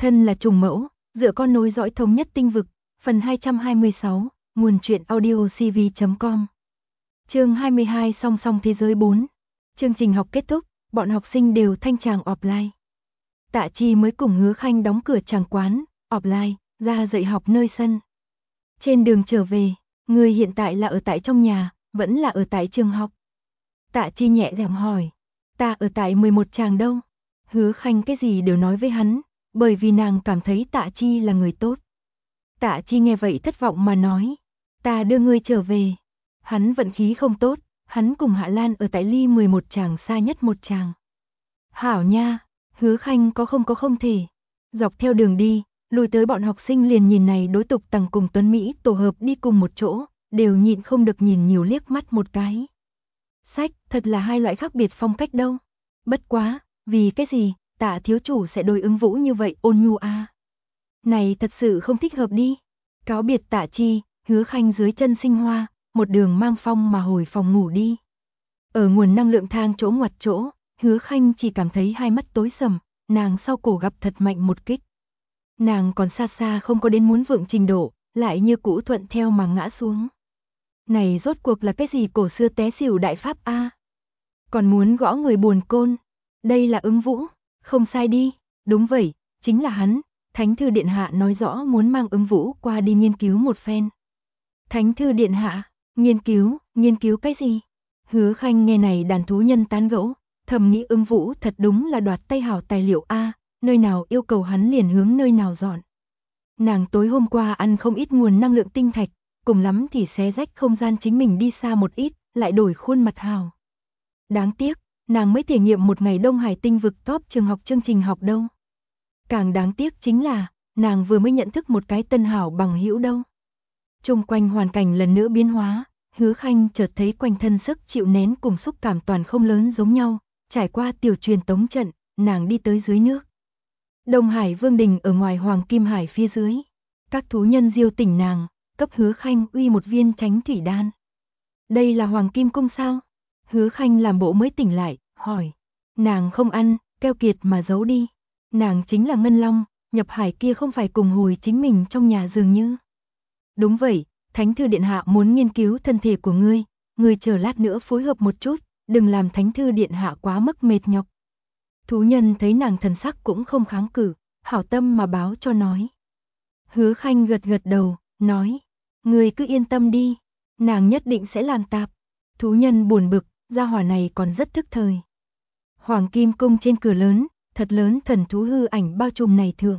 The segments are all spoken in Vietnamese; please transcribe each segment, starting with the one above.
Thân là trùng mẫu, dựa con nối dõi thống nhất tinh vực, phần 226, nguồn truyện audio cv.com. Chương 22 song song thế giới 4. Chương trình học kết thúc, bọn học sinh đều thanh tràng offline. Tạ Chi mới cùng Hứa Khanh đóng cửa tràng quán, offline, ra dạy học nơi sân. Trên đường trở về, người hiện tại là ở tại trong nhà, vẫn là ở tại trường học? Tạ Chi nhẹ nhàng hỏi. Ta ở tại 11 tràng đâu. Hứa Khanh cái gì đều nói với hắn, bởi vì nàng cảm thấy Tạ Chi là người tốt. Tạ Chi nghe vậy thất vọng mà nói. Ta đưa ngươi trở về. Hắn vận khí không tốt, hắn cùng Hạ Lan ở tại ly 11 tràng xa nhất một tràng. Hảo nha, Hứa Khanh có không thể. Dọc theo đường đi, lùi tới bọn học sinh liền nhìn này đối tục Tằng cùng Tuấn Mỹ tổ hợp đi cùng một chỗ, đều nhịn không được nhìn nhiều liếc mắt một cái. Sách, thật là hai loại khác biệt phong cách đâu. Bất quá, vì cái gì, Tạ thiếu chủ sẽ đối ứng Vũ như vậy ôn nhu a? Này thật sự không thích hợp đi. Cáo biệt Tạ Chi, Hứa Khanh dưới chân Sinh Hoa, một đường mang phong mà hồi phòng ngủ đi. Ở nguồn năng lượng thang chỗ ngoặt chỗ, Hứa Khanh chỉ cảm thấy hai mắt tối sầm, nàng sau cổ gặp thật mạnh một kích. Nàng còn xa xa không có đến muốn vượng trình độ, lại như cũ thuận theo mà ngã xuống. Này rốt cuộc là cái gì cổ xưa té xỉu đại pháp a? Còn muốn gõ người buồn côn. Đây là ứng Vũ, không sai đi, đúng vậy, chính là hắn. Thánh thư điện hạ nói rõ muốn mang ứng Vũ qua đi nghiên cứu một phen. Thánh thư điện hạ, nghiên cứu cái gì? Hứa Khanh nghe này đàn thú nhân tán gẫu, thầm nghĩ ứng Vũ thật đúng là đoạt tay hảo tài liệu a, nơi nào yêu cầu hắn liền hướng nơi nào dọn. Nàng tối hôm qua ăn không ít nguồn năng lượng tinh thạch, cùng lắm thì xé rách không gian chính mình đi xa một ít, lại đổi khuôn mặt hào. Đáng tiếc, nàng mới thể nghiệm một ngày Đông Hải tinh vực top trường học chương trình học đâu. Càng đáng tiếc chính là, nàng vừa mới nhận thức một cái tân hảo bằng hữu đâu. Chung quanh hoàn cảnh lần nữa biến hóa, Hứa Khanh chợt thấy quanh thân sức chịu nén cùng xúc cảm toàn không lớn giống nhau, trải qua tiểu truyền tống trận, nàng đi tới dưới nước. Đông Hải Vương đình ở ngoài Hoàng Kim Hải phía dưới. Các thú nhân diêu tỉnh nàng, cấp Hứa Khanh uy một viên tránh thủy đan. Đây là Hoàng Kim cung sao? Hứa Khanh làm bộ mới tỉnh lại, hỏi. Nàng không ăn, keo kiệt mà giấu đi. Nàng chính là Ngân Long, nhập hải kia không phải cùng hồi chính mình trong nhà dường như. Đúng vậy, Thánh thư điện hạ muốn nghiên cứu thân thể của ngươi chờ lát nữa phối hợp một chút, đừng làm Thánh thư điện hạ quá mức mệt nhọc. Thú nhân thấy nàng thần sắc cũng không kháng cự, hảo tâm mà báo cho nói. Hứa Khanh gật gật đầu, nói. Ngươi cứ yên tâm đi, nàng nhất định sẽ làm tạp. Thú nhân buồn bực, gia hỏa này còn rất thức thời. Hoàng Kim cung trên cửa lớn, thật lớn thần thú hư ảnh bao trùm này thường.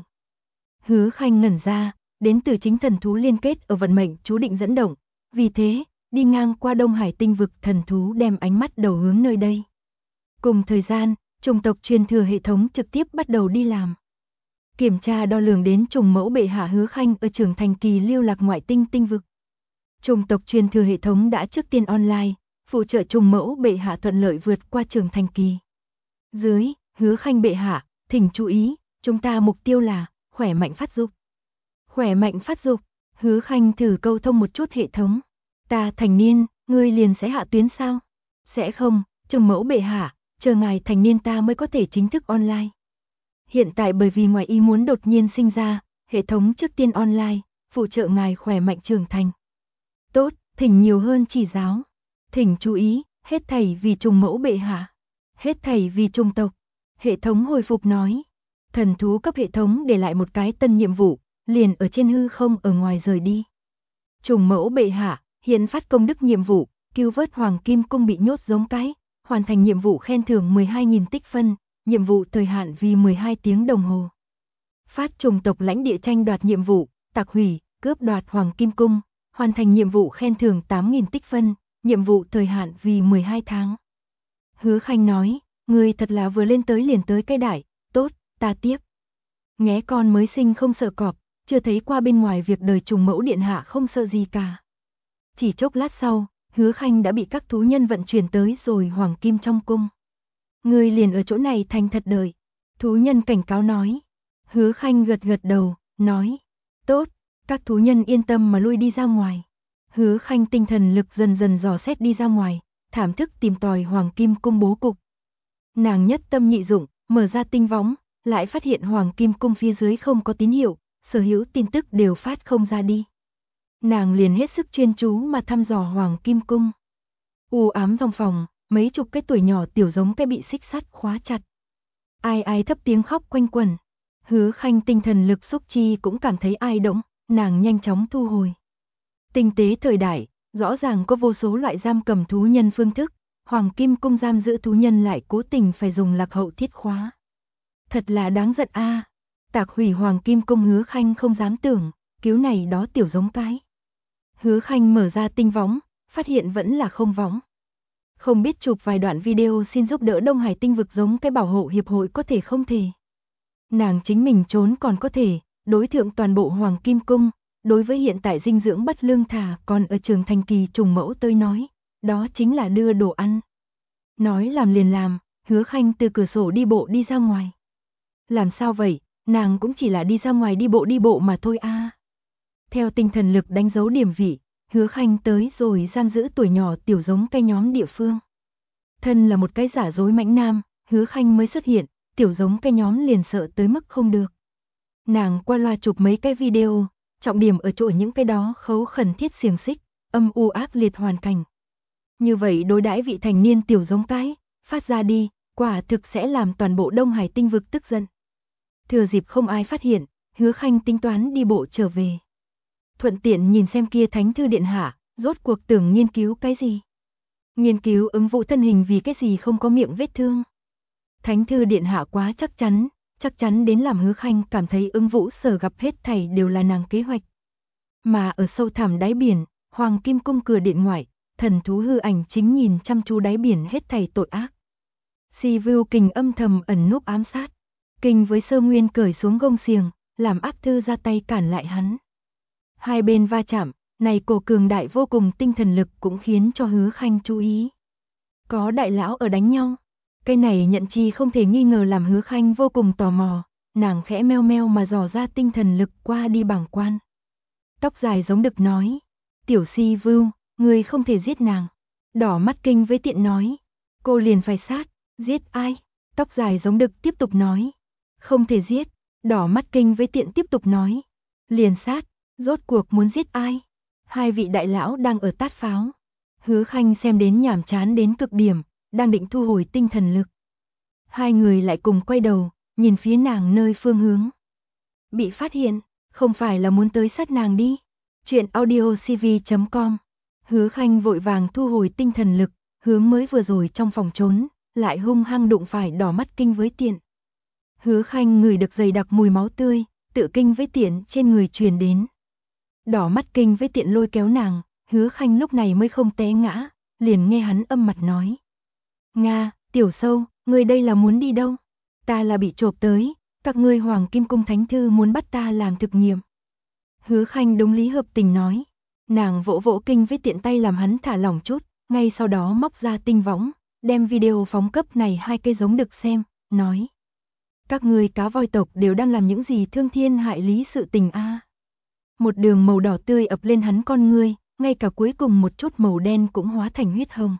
Hứa Khanh ngẩn ra, đến từ chính thần thú liên kết ở vận mệnh chú định dẫn động, vì thế, đi ngang qua Đông Hải tinh vực thần thú đem ánh mắt đầu hướng nơi đây. Cùng thời gian, chủng tộc truyền thừa hệ thống trực tiếp bắt đầu đi làm. Kiểm tra đo lường đến trùng mẫu bệ hạ Hứa Khanh ở trưởng thành kỳ lưu lạc ngoại tinh tinh vực. Chủng tộc truyền thừa hệ thống đã trước tiên online, phụ trợ trùng mẫu bệ hạ thuận lợi vượt qua trưởng thành kỳ. Dưới, Hứa Khanh bệ hạ, thỉnh chú ý, chúng ta mục tiêu là khỏe mạnh phát dục. Khỏe mạnh phát dục, Hứa Khanh thử câu thông một chút hệ thống. Ta thành niên, ngươi liền sẽ hạ tuyến sao? Sẽ không, trùng mẫu bệ hạ, chờ ngài thành niên ta mới có thể chính thức online. Hiện tại bởi vì ngoài ý muốn đột nhiên sinh ra, hệ thống trước tiên online, phụ trợ ngài khỏe mạnh trưởng thành. Tốt, thỉnh nhiều hơn chỉ giáo. Thỉnh chú ý, hết thảy vì trùng mẫu bệ hạ. Hết thảy vì trùng tộc. Hệ thống hồi phục nói. Thần thú cấp hệ thống để lại một cái tân nhiệm vụ, liền ở trên hư không ở ngoài rời đi. Trùng mẫu bệ hạ, hiện phát công đức nhiệm vụ, cứu vớt Hoàng Kim cung bị nhốt giống cái, hoàn thành nhiệm vụ khen thưởng 12.000 tích phân, nhiệm vụ thời hạn vì 12 tiếng đồng hồ. Phát trùng tộc lãnh địa tranh đoạt nhiệm vụ, tạc hủy, cướp đoạt Hoàng Kim cung, hoàn thành nhiệm vụ khen thưởng 8.000 tích phân, nhiệm vụ thời hạn vì 12 tháng. Hứa Khanh nói, ngươi thật là vừa lên tới liền tới cái đại, tốt, ta tiếp. Nghé con mới sinh không sợ cọp, chưa thấy qua bên ngoài việc đời trùng mẫu điện hạ không sợ gì cả. Chỉ chốc lát sau, Hứa Khanh đã bị các thú nhân vận chuyển tới rồi Hoàng Kim trong cung. Ngươi liền ở chỗ này thành thật đợi. Thú nhân cảnh cáo nói. Hứa Khanh gật gật đầu, nói. Tốt, các thú nhân yên tâm mà lui đi ra ngoài. Hứa Khanh tinh thần lực dần dần dò xét đi ra ngoài, thảm thức tìm tòi Hoàng Kim cung bố cục. Nàng nhất tâm nhị dụng, mở ra tinh võng, lại phát hiện Hoàng Kim Cung phía dưới không có tín hiệu, sở hữu tin tức đều phát không ra đi. Nàng liền hết sức chuyên chú mà thăm dò Hoàng Kim Cung. U ám trong phòng, mấy chục cái tuổi nhỏ tiểu giống cái bị xích sắt khóa chặt. Ai ai thấp tiếng khóc quanh quẩn. Hứa Khanh tinh thần lực xúc chi cũng cảm thấy ai động, nàng nhanh chóng thu hồi. Tinh tế thời đại, rõ ràng có vô số loại giam cầm thú nhân phương thức, Hoàng Kim Cung giam giữ thú nhân lại cố tình phải dùng lạc hậu thiết khóa. Thật là đáng giận a. Tạc hủy Hoàng Kim Cung Hứa Khanh không dám tưởng, cứu này đó tiểu giống cái. Hứa Khanh mở ra tinh võng, phát hiện vẫn là không võng. Không biết chụp vài đoạn video xin giúp đỡ Đông Hải tinh vực giống cái bảo hộ hiệp hội có thể không thể. Nàng chính mình trốn còn có thể, đối thượng toàn bộ Hoàng Kim Cung, đối với hiện tại dinh dưỡng bất lương thả còn ở trường thành kỳ trùng mẫu tới nói, đó chính là đưa đồ ăn. Nói làm liền làm, Hứa Khanh từ cửa sổ đi bộ đi ra ngoài. Làm sao vậy, nàng cũng chỉ là đi ra ngoài đi bộ mà thôi a. Theo tinh thần lực đánh dấu điểm vị, Hứa Khanh tới rồi giam giữ tuổi nhỏ tiểu giống cái nhóm địa phương. Thân là một cái giả dối mãnh nam, Hứa Khanh mới xuất hiện, tiểu giống cái nhóm liền sợ tới mức không được. Nàng qua loa chụp mấy cái video, trọng điểm ở chỗ những cái đó khấu khẩn thiết xiềng xích, âm u ác liệt hoàn cảnh. Như vậy đối đãi vị thành niên tiểu giống cái, phát ra đi, quả thực sẽ làm toàn bộ Đông Hải tinh vực tức giận. Thừa dịp không ai phát hiện, Hứa Khanh tính toán đi bộ trở về. Thuận tiện nhìn xem kia Thánh Thư Điện Hạ, rốt cuộc tưởng nghiên cứu cái gì. Nghiên cứu ứng vụ thân hình vì cái gì không có miệng vết thương. Thánh Thư Điện Hạ quá chắc chắn đến làm Hứa Khanh cảm thấy ứng vũ sở gặp hết thảy đều là nàng kế hoạch. Mà ở sâu thẳm đáy biển, Hoàng Kim Cung cửa điện ngoại, thần thú hư ảnh chính nhìn chăm chú đáy biển hết thảy tội ác. Si Vưu Kình âm thầm ẩn núp ám sát. Kình với Sơ Nguyên cởi xuống gông xiềng, làm Ác Thư ra tay cản lại hắn. Hai bên va chạm, này cổ cường đại vô cùng tinh thần lực cũng khiến cho Hứa Khanh chú ý. Có đại lão ở đánh nhau. Cái này nhận chi không thể nghi ngờ làm Hứa Khanh vô cùng tò mò, nàng khẽ meo meo mà dò ra tinh thần lực qua đi bảng quan. Tóc dài giống đực nói, tiểu Si Vưu, ngươi không thể giết nàng. Đỏ mắt Kinh với Tiện nói, cô liền phải sát, giết ai? Tóc dài giống đực tiếp tục nói, không thể giết. Đỏ mắt Kinh với Tiện tiếp tục nói, liền sát, rốt cuộc muốn giết ai? Hai vị đại lão đang ở tát pháo. Hứa Khanh xem đến nhàm chán đến cực điểm, đang định thu hồi tinh thần lực. Hai người lại cùng quay đầu, nhìn phía nàng nơi phương hướng. Bị phát hiện, không phải là muốn tới sát nàng đi. Chuyện audiocv.com. Hứa Khanh vội vàng thu hồi tinh thần lực, hướng mới vừa rồi trong phòng trốn, lại hung hăng đụng phải đỏ mắt Kinh với Tiện. Hứa Khanh ngửi được dày đặc mùi máu tươi, tự Kinh với Tiện trên người truyền đến. Đỏ mắt Kinh với Tiện lôi kéo nàng, Hứa Khanh lúc này mới không té ngã, liền nghe hắn âm mặt nói. Nga, tiểu sâu, ngươi đây là muốn đi đâu? Ta là bị chộp tới, các ngươi Hoàng Kim Cung Thánh Thư muốn bắt ta làm thực nghiệm. Hứa Khanh đúng lý hợp tình nói. Nàng vỗ vỗ Kinh với Tiện tay làm hắn thả lỏng chút, ngay sau đó móc ra tinh võng, đem video phóng cấp này hai cây giống đực xem, nói. Các ngươi cá voi tộc đều đang làm những gì thương thiên hại lý sự tình a. Một đường màu đỏ tươi ập lên hắn con ngươi, ngay cả cuối cùng một chút màu đen cũng hóa thành huyết hồng.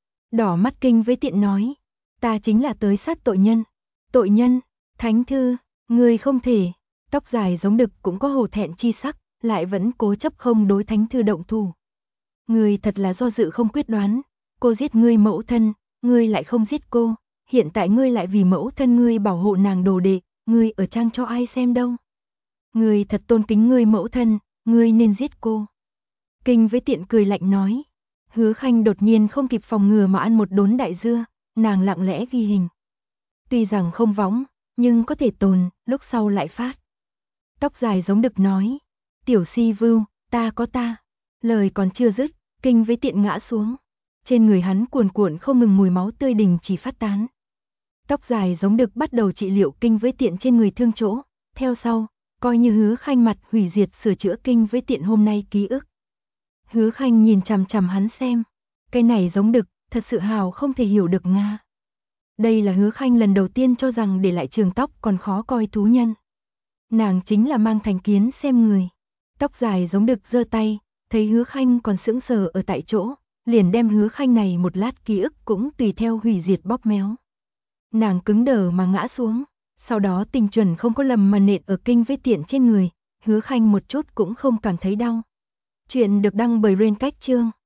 Đỏ mắt Kinh với Tiện nói, ta chính là tới sát tội nhân. Tội nhân, Thánh Thư, ngươi không thể. Tóc dài giống đực cũng có hổ thẹn chi sắc, lại vẫn cố chấp không đối Thánh Thư động thủ. Ngươi thật là do dự không quyết đoán, cô giết ngươi mẫu thân, ngươi lại không giết cô, hiện tại ngươi lại vì mẫu thân ngươi bảo hộ nàng đồ đệ, ngươi ở trang cho ai xem đâu. Ngươi thật tôn kính ngươi mẫu thân, ngươi nên giết cô. Kinh với Tiện cười lạnh nói. Hứa Khanh đột nhiên không kịp phòng ngừa mà ăn một đốn đại dưa, nàng lặng lẽ ghi hình. Tuy rằng không võng, nhưng có thể tồn, lúc sau lại phát. Tóc dài giống đực nói, tiểu Si Vưu, ta có ta. Lời còn chưa dứt, Kinh với Tiện ngã xuống. Trên người hắn cuồn cuộn không ngừng mùi máu tươi đình chỉ phát tán. Tóc dài giống đực bắt đầu trị liệu Kinh với Tiện trên người thương chỗ, theo sau, coi như Hứa Khanh mặt hủy diệt sửa chữa Kinh với Tiện hôm nay ký ức. Hứa Khanh nhìn chằm chằm hắn xem, cái này giống đực, thật sự hào không thể hiểu được Nga. Đây là Hứa Khanh lần đầu tiên cho rằng để lại trường tóc còn khó coi thú nhân. Nàng chính là mang thành kiến xem người. Tóc dài giống đực giơ tay, thấy Hứa Khanh còn sững sờ ở tại chỗ, liền đem Hứa Khanh này một lát ký ức cũng tùy theo hủy diệt bóp méo. Nàng cứng đờ mà ngã xuống, Sau đó Tình chuẩn không có lầm mà nện ở kinh vết tiện trên người, Hứa Khanh một chút cũng không cảm thấy đau. Chuyện được đăng bởi Rain Cách Chương.